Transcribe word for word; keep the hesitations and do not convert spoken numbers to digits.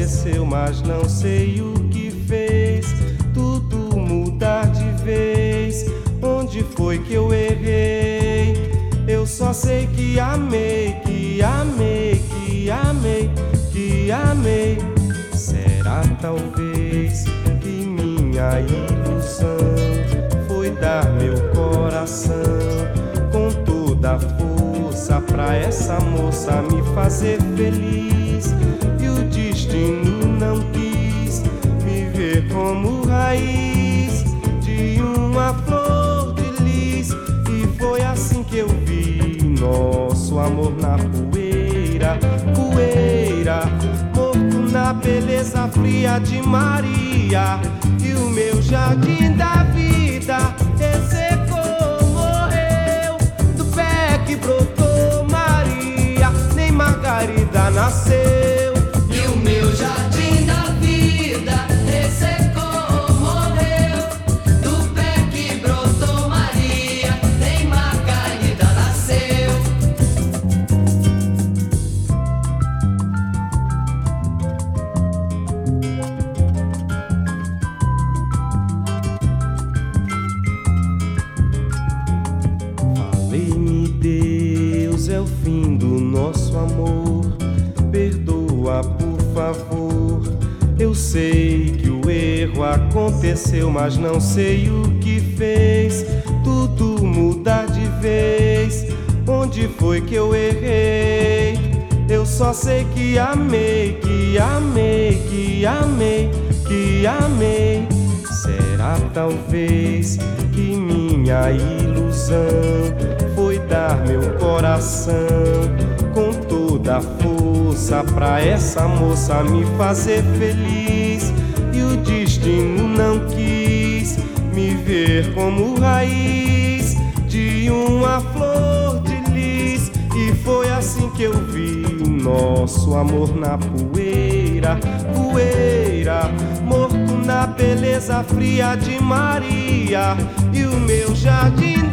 aconteceu, mas não sei o que fez tudo mudar de vez. Onde foi que eu errei? Eu só sei que amei, que amei, que amei, que amei. Será talvez que minha ilusão foi dar meu coração com toda a força pra essa moça me fazer feliz? E o destino não quis me ver como raiz de uma flor de lis. E foi assim que eu vi nosso amor na poeira, poeira, morto na beleza fria de Maria. E o meu jardim da vida ressecou, morreu do pé que brotou Maria, nem Margarida nasceu. E o meu jardim da vida ressecou, morreu do pé que brotou Maria, nem Margarida nasceu. Falei-me, Deus, é o fim do nosso amor. Perdoa, por favor. Eu sei que o erro aconteceu, mas não sei o que fez tudo mudar de vez. Onde foi que eu errei? Eu só sei que amei, que amei, que amei, que amei. Será talvez que minha ilusão foi dar meu coração com toda a força pra essa moça me fazer feliz? E o destino não quis me ver como raiz de uma flor de lis. E foi assim que eu vi nosso amor na poeira, poeira, morto na beleza fria de Maria. E o meu jardim